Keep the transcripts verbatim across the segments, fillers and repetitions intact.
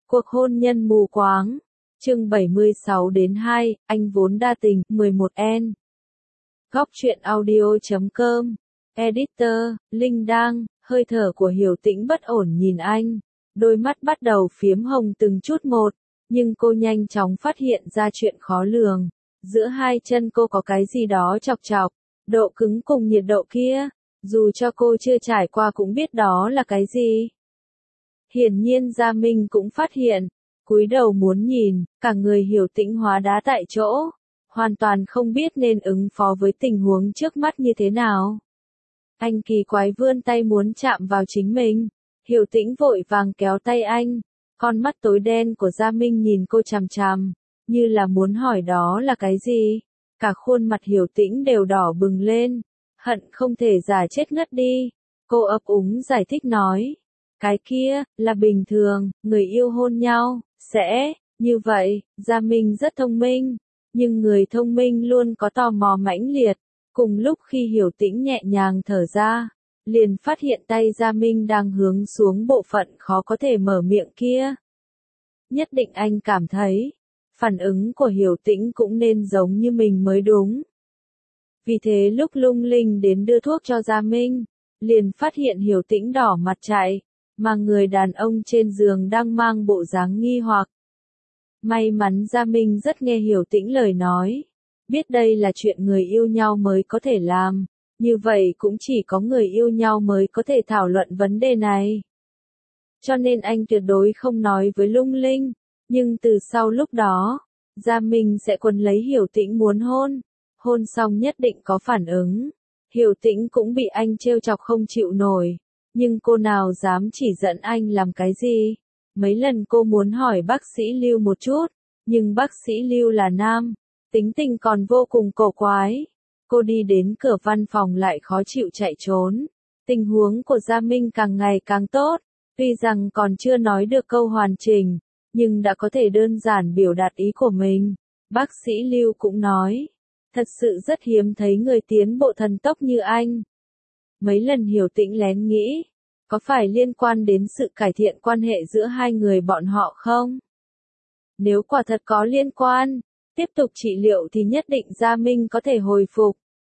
Cuộc hôn nhân mù quáng. Chương bảy mươi sáu đến hai, anh vốn đa tình, mười một N. Góc truyện audio chấm com. Editor, Linh Đang, hơi thở của Hiểu Tĩnh bất ổn nhìn anh. Đôi mắt bắt đầu phiếm hồng từng chút một, nhưng cô nhanh chóng phát hiện ra chuyện khó lường. Giữa hai chân cô có cái gì đó chọc chọc, độ cứng cùng nhiệt độ kia, dù cho cô chưa trải qua cũng biết đó là cái gì. Hiển nhiên Gia Minh cũng phát hiện, cúi đầu muốn nhìn, cả người Hiểu Tĩnh hóa đá tại chỗ, hoàn toàn không biết nên ứng phó với tình huống trước mắt như thế nào. Anh kỳ quái vươn tay muốn chạm vào chính mình, Hiểu Tĩnh vội vàng kéo tay anh, con mắt tối đen của Gia Minh nhìn cô chằm chằm, như là muốn hỏi đó là cái gì. Cả khuôn mặt Hiểu Tĩnh đều đỏ bừng lên, hận không thể giả chết ngất đi. Cô ấp úng giải thích nói, cái kia, là bình thường, người yêu hôn nhau, sẽ, như vậy. Gia Minh rất thông minh, nhưng người thông minh luôn có tò mò mãnh liệt. Cùng lúc khi Hiểu Tĩnh nhẹ nhàng thở ra, liền phát hiện tay Gia Minh đang hướng xuống bộ phận khó có thể mở miệng kia. Nhất định anh cảm thấy, phản ứng của Hiểu Tĩnh cũng nên giống như mình mới đúng. Vì thế lúc Lung Linh đến đưa thuốc cho Gia Minh, liền phát hiện Hiểu Tĩnh đỏ mặt chạy, mà người đàn ông trên giường đang mang bộ dáng nghi hoặc. May mắn Gia Minh rất nghe Hiểu Tĩnh lời nói, biết đây là chuyện người yêu nhau mới có thể làm, như vậy cũng chỉ có người yêu nhau mới có thể thảo luận vấn đề này. Cho nên anh tuyệt đối không nói với Lung Linh, nhưng từ sau lúc đó, Gia Minh sẽ quấn lấy Hiểu Tĩnh muốn hôn, hôn xong nhất định có phản ứng. Hiểu Tĩnh cũng bị anh trêu chọc không chịu nổi, nhưng cô nào dám chỉ dẫn anh làm cái gì. Mấy lần cô muốn hỏi bác sĩ Lưu một chút, nhưng bác sĩ Lưu là nam, tính tình còn vô cùng cổ quái. Cô đi đến cửa văn phòng lại khó chịu chạy trốn. Tình huống của Gia Minh càng ngày càng tốt, tuy rằng còn chưa nói được câu hoàn chỉnh, nhưng đã có thể đơn giản biểu đạt ý của mình. Bác sĩ Lưu cũng nói, thật sự rất hiếm thấy người tiến bộ thần tốc như anh. Mấy lần Hiểu Tĩnh lén nghĩ, có phải liên quan đến sự cải thiện quan hệ giữa hai người bọn họ không? Nếu quả thật có liên quan, tiếp tục trị liệu thì nhất định Gia Minh có thể hồi phục.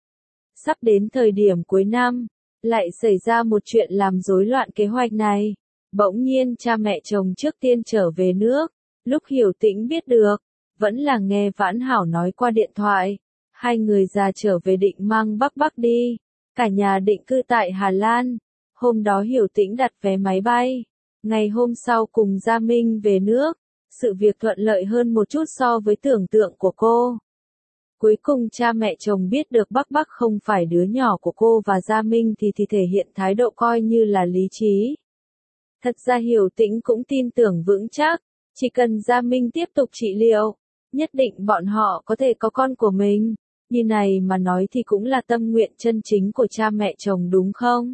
Sắp đến thời điểm cuối năm, lại xảy ra một chuyện làm rối loạn kế hoạch này. Bỗng nhiên cha mẹ chồng trước tiên trở về nước, lúc Hiểu Tĩnh biết được, vẫn là nghe Vãn Hảo nói qua điện thoại. Hai người già trở về định mang Bắc Bắc đi, cả nhà định cư tại Hà Lan. Hôm đó Hiểu Tĩnh đặt vé máy bay, ngày hôm sau cùng Gia Minh về nước, sự việc thuận lợi hơn một chút so với tưởng tượng của cô. Cuối cùng cha mẹ chồng biết được Bắc Bắc không phải đứa nhỏ của cô và Gia Minh thì thì thể hiện thái độ coi như là lý trí. Thật ra Hiểu Tĩnh cũng tin tưởng vững chắc, chỉ cần Gia Minh tiếp tục trị liệu, nhất định bọn họ có thể có con của mình. Như này mà nói thì cũng là tâm nguyện chân chính của cha mẹ chồng đúng không?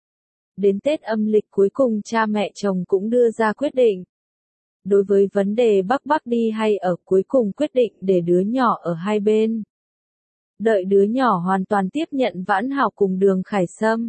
Đến Tết âm lịch cuối cùng cha mẹ chồng cũng đưa ra quyết định. Đối với vấn đề Bắc Bắc đi hay ở, cuối cùng quyết định để đứa nhỏ ở hai bên. Đợi đứa nhỏ hoàn toàn tiếp nhận Vãn Hảo cùng Đường Khải Sâm,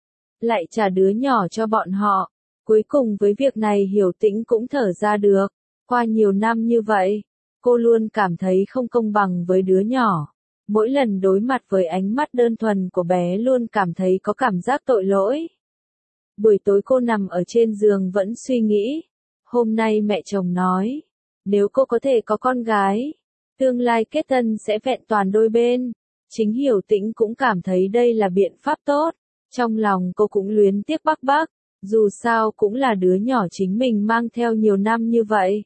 lại trả đứa nhỏ cho bọn họ. Cuối cùng với việc này Hiểu Tĩnh cũng thở ra được. Qua nhiều năm như vậy, cô luôn cảm thấy không công bằng với đứa nhỏ. Mỗi lần đối mặt với ánh mắt đơn thuần của bé luôn cảm thấy có cảm giác tội lỗi. Buổi tối cô nằm ở trên giường vẫn suy nghĩ. Hôm nay mẹ chồng nói, nếu cô có thể có con gái, tương lai kết thân sẽ vẹn toàn đôi bên. Chính Hiểu Tĩnh cũng cảm thấy đây là biện pháp tốt. Trong lòng cô cũng luyến tiếc Bắc Bắc, dù sao cũng là đứa nhỏ chính mình mang theo nhiều năm như vậy.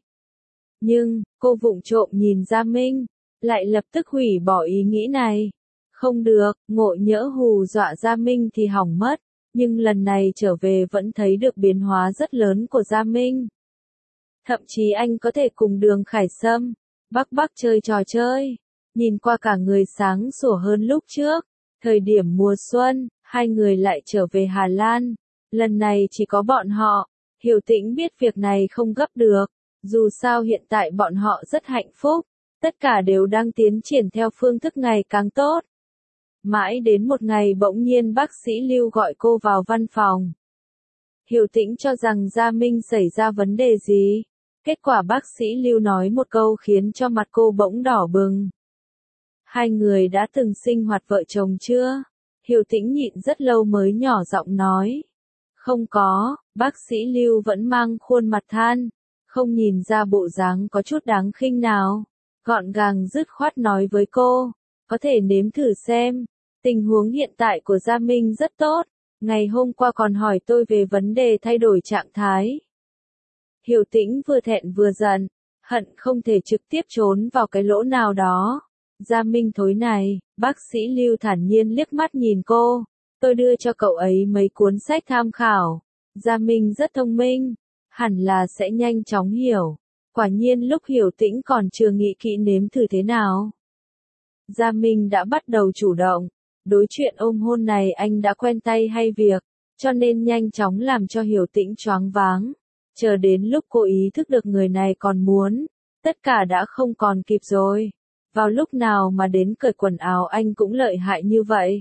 Nhưng, cô vụng trộm nhìn Gia Minh, lại lập tức hủy bỏ ý nghĩ này. Không được, ngộ nhỡ hù dọa Gia Minh thì hỏng mất. Nhưng lần này trở về vẫn thấy được biến hóa rất lớn của Gia Minh. Thậm chí anh có thể cùng Đường Khải Sâm, Bắc Bắc chơi trò chơi. Nhìn qua cả người sáng sủa hơn lúc trước. Thời điểm mùa xuân, hai người lại trở về Hà Lan. Lần này chỉ có bọn họ. Hiểu Tĩnh biết việc này không gấp được. Dù sao hiện tại bọn họ rất hạnh phúc. Tất cả đều đang tiến triển theo phương thức ngày càng tốt. Mãi đến một ngày bỗng nhiên bác sĩ Lưu gọi cô vào văn phòng. Hiểu Tĩnh cho rằng Gia Minh xảy ra vấn đề gì. Kết quả bác sĩ Lưu nói một câu khiến cho mặt cô bỗng đỏ bừng. Hai người đã từng sinh hoạt vợ chồng chưa? Hiểu Tĩnh nhịn rất lâu mới nhỏ giọng nói. Không có, bác sĩ Lưu vẫn mang khuôn mặt than, không nhìn ra bộ dáng có chút đáng khinh nào. Gọn gàng dứt khoát nói với cô, có thể nếm thử xem. Tình huống hiện tại của Gia Minh rất tốt, ngày hôm qua còn hỏi tôi về vấn đề thay đổi trạng thái. Hiểu Tĩnh vừa thẹn vừa giận, hận không thể trực tiếp trốn vào cái lỗ nào đó. Gia Minh thối này, bác sĩ Lưu thản nhiên liếc mắt nhìn cô, tôi đưa cho cậu ấy mấy cuốn sách tham khảo. Gia Minh rất thông minh, hẳn là sẽ nhanh chóng hiểu. Quả nhiên lúc Hiểu Tĩnh còn chưa nghĩ kỹ nếm thử thế nào. Gia Minh đã bắt đầu chủ động, đối chuyện ôm hôn này anh đã quen tay hay việc, cho nên nhanh chóng làm cho Hiểu Tĩnh choáng váng. Chờ đến lúc cô ý thức được người này còn muốn, tất cả đã không còn kịp rồi. Vào lúc nào mà đến cởi quần áo anh cũng lợi hại như vậy.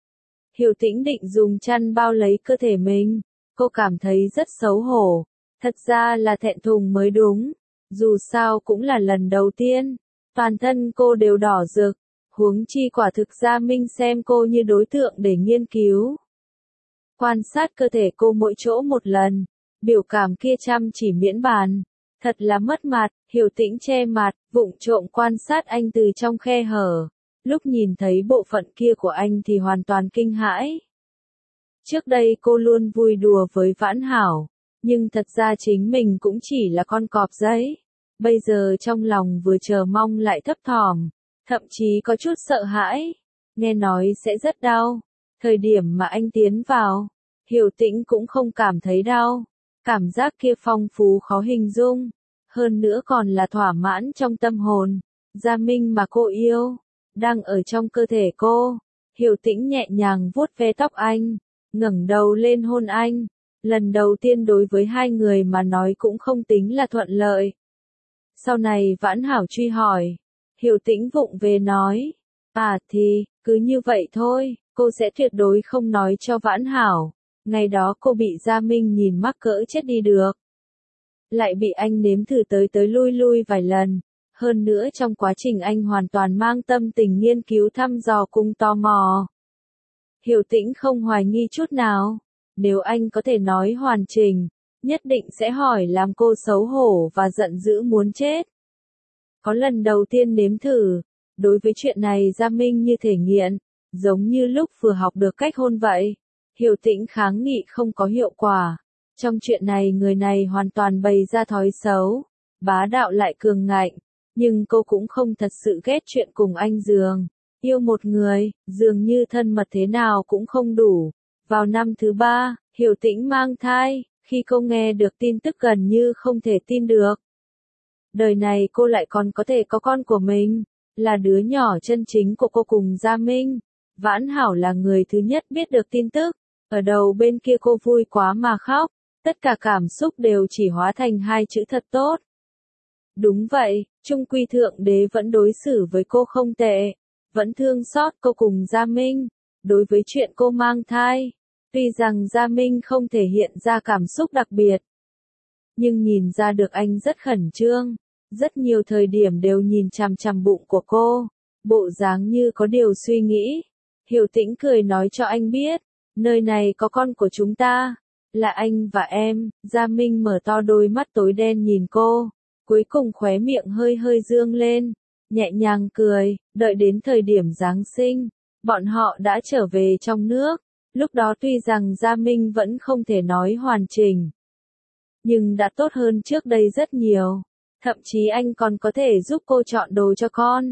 Hiểu Tĩnh định dùng chăn bao lấy cơ thể mình, cô cảm thấy rất xấu hổ, thật ra là thẹn thùng mới đúng, dù sao cũng là lần đầu tiên, toàn thân cô đều đỏ rực, huống chi quả thực Gia Minh xem cô như đối tượng để nghiên cứu. Quan sát cơ thể cô mỗi chỗ một lần, biểu cảm kia chăm chỉ miễn bàn, thật là mất mặt. Hiểu Tĩnh che mặt, vụng trộm quan sát anh từ trong khe hở. Lúc nhìn thấy bộ phận kia của anh thì hoàn toàn kinh hãi. Trước đây cô luôn vui đùa với Vãn Hảo, nhưng thật ra chính mình cũng chỉ là con cọp giấy. Bây giờ trong lòng vừa chờ mong lại thấp thỏm, thậm chí có chút sợ hãi. Nghe nói sẽ rất đau. Thời điểm mà anh tiến vào, Hiểu Tĩnh cũng không cảm thấy đau. Cảm giác kia phong phú khó hình dung. Hơn nữa còn là thỏa mãn trong tâm hồn. Gia Minh mà cô yêu, đang ở trong cơ thể cô. Hiểu Tĩnh nhẹ nhàng vuốt ve tóc anh, ngẩng đầu lên hôn anh. Lần đầu tiên đối với hai người mà nói cũng không tính là thuận lợi. Sau này Vãn Hảo truy hỏi, Hiểu Tĩnh vụng về nói, à thì, cứ như vậy thôi, cô sẽ tuyệt đối không nói cho Vãn Hảo. Ngày đó cô bị Gia Minh nhìn mắc cỡ chết đi được. Lại bị anh nếm thử tới tới lui lui vài lần. Hơn nữa trong quá trình anh hoàn toàn mang tâm tình nghiên cứu thăm dò cùng tò mò. Hiểu Tĩnh không hoài nghi chút nào. Nếu anh có thể nói hoàn chỉnh, nhất định sẽ hỏi làm cô xấu hổ và giận dữ muốn chết. Có lần đầu tiên nếm thử, đối với chuyện này Gia Minh như thể nghiện, giống như lúc vừa học được cách hôn vậy. Hiểu Tĩnh kháng nghị không có hiệu quả. Trong chuyện này người này hoàn toàn bày ra thói xấu, bá đạo lại cường ngạnh, nhưng cô cũng không thật sự ghét chuyện cùng anh giường. Yêu một người, dường như thân mật thế nào cũng không đủ. Vào năm thứ ba, Hiểu Tĩnh mang thai, khi cô nghe được tin tức gần như không thể tin được. Đời này cô lại còn có thể có con của mình, là đứa nhỏ chân chính của cô cùng Gia Minh. Vãn Hảo là người thứ nhất biết được tin tức, ở đầu bên kia cô vui quá mà khóc. Tất cả cảm xúc đều chỉ hóa thành hai chữ thật tốt. Đúng vậy, chung quy thượng đế vẫn đối xử với cô không tệ, vẫn thương xót cô cùng Gia Minh. Đối với chuyện cô mang thai, tuy rằng Gia Minh không thể hiện ra cảm xúc đặc biệt, nhưng nhìn ra được anh rất khẩn trương, rất nhiều thời điểm đều nhìn chằm chằm bụng của cô, bộ dáng như có điều suy nghĩ. Hiểu Tĩnh cười nói cho anh biết, nơi này có con của chúng ta. Là anh và em. Gia Minh mở to đôi mắt tối đen nhìn cô, cuối cùng khóe miệng hơi hơi dương lên, nhẹ nhàng cười. Đợi đến thời điểm Giáng sinh, bọn họ đã trở về trong nước. Lúc đó tuy rằng Gia Minh vẫn không thể nói hoàn chỉnh, nhưng đã tốt hơn trước đây rất nhiều. Thậm chí anh còn có thể giúp cô chọn đồ cho con.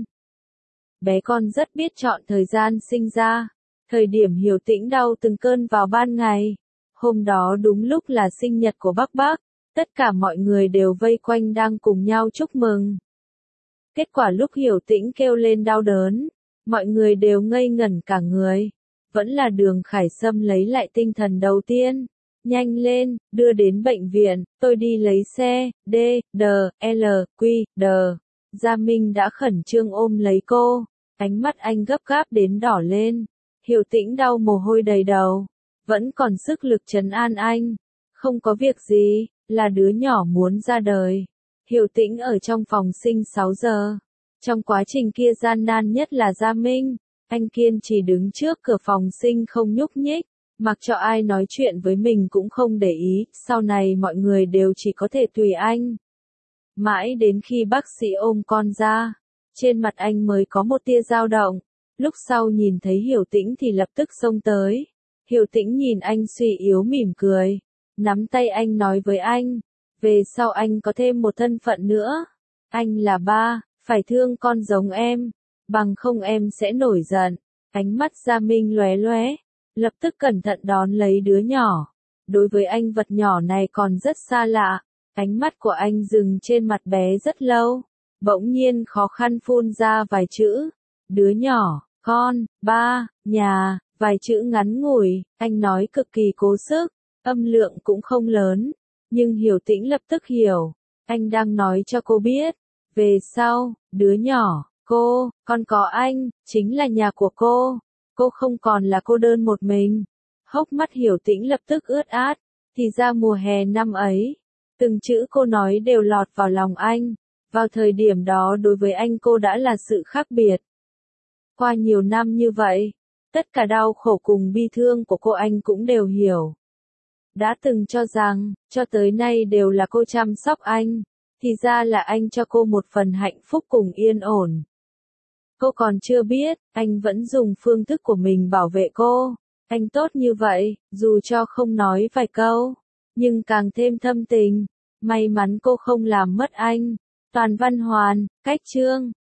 Bé con rất biết chọn thời gian sinh ra. Thời điểm Hiểu Tĩnh đau từng cơn vào ban ngày. Hôm đó đúng lúc là sinh nhật của Bắc Bắc, tất cả mọi người đều vây quanh đang cùng nhau chúc mừng. Kết quả lúc Hiểu Tĩnh kêu lên đau đớn, mọi người đều ngây ngẩn cả người. Vẫn là Đường Khải Sâm lấy lại tinh thần đầu tiên. Nhanh lên, đưa đến bệnh viện, tôi đi lấy xe. D, D, L, Q, D. Gia Minh đã khẩn trương ôm lấy cô, ánh mắt anh gấp gáp đến đỏ lên. Hiểu Tĩnh đau mồ hôi đầy đầu, vẫn còn sức lực trấn an anh. Không có việc gì, là đứa nhỏ muốn ra đời. Hiểu Tĩnh ở trong phòng sinh sáu giờ. Trong quá trình kia gian nan nhất là Gia Minh. Anh kiên trì đứng trước cửa phòng sinh không nhúc nhích, mặc cho ai nói chuyện với mình cũng không để ý, sau này mọi người đều chỉ có thể tùy anh. Mãi đến khi bác sĩ ôm con ra, trên mặt anh mới có một tia dao động, lúc sau nhìn thấy Hiểu Tĩnh thì lập tức xông tới. Hiểu Tĩnh nhìn anh suy yếu mỉm cười, nắm tay anh nói với anh, về sau anh có thêm một thân phận nữa. Anh là ba, phải thương con giống em, bằng không em sẽ nổi giận. Ánh mắt Gia Minh lóe lóe, lập tức cẩn thận đón lấy đứa nhỏ. Đối với anh vật nhỏ này còn rất xa lạ, ánh mắt của anh dừng trên mặt bé rất lâu, bỗng nhiên khó khăn phun ra vài chữ, đứa nhỏ, con, ba, nhà, vài chữ ngắn ngủi, anh nói cực kỳ cố sức, âm lượng cũng không lớn, nhưng Hiểu Tĩnh lập tức hiểu, anh đang nói cho cô biết, về sau, đứa nhỏ, cô, con có anh, chính là nhà của cô, cô không còn là cô đơn một mình. Hốc mắt Hiểu Tĩnh lập tức ướt át, thì ra mùa hè năm ấy, từng chữ cô nói đều lọt vào lòng anh, vào thời điểm đó đối với anh cô đã là sự khác biệt. Qua nhiều năm như vậy, tất cả đau khổ cùng bi thương của cô anh cũng đều hiểu. Đã từng cho rằng, cho tới nay đều là cô chăm sóc anh, thì ra là anh cho cô một phần hạnh phúc cùng yên ổn. Cô còn chưa biết, anh vẫn dùng phương thức của mình bảo vệ cô. Anh tốt như vậy, dù cho không nói vài câu, nhưng càng thêm thâm tình. May mắn cô không làm mất anh. Toàn Văn Hoàn, Cách Chương.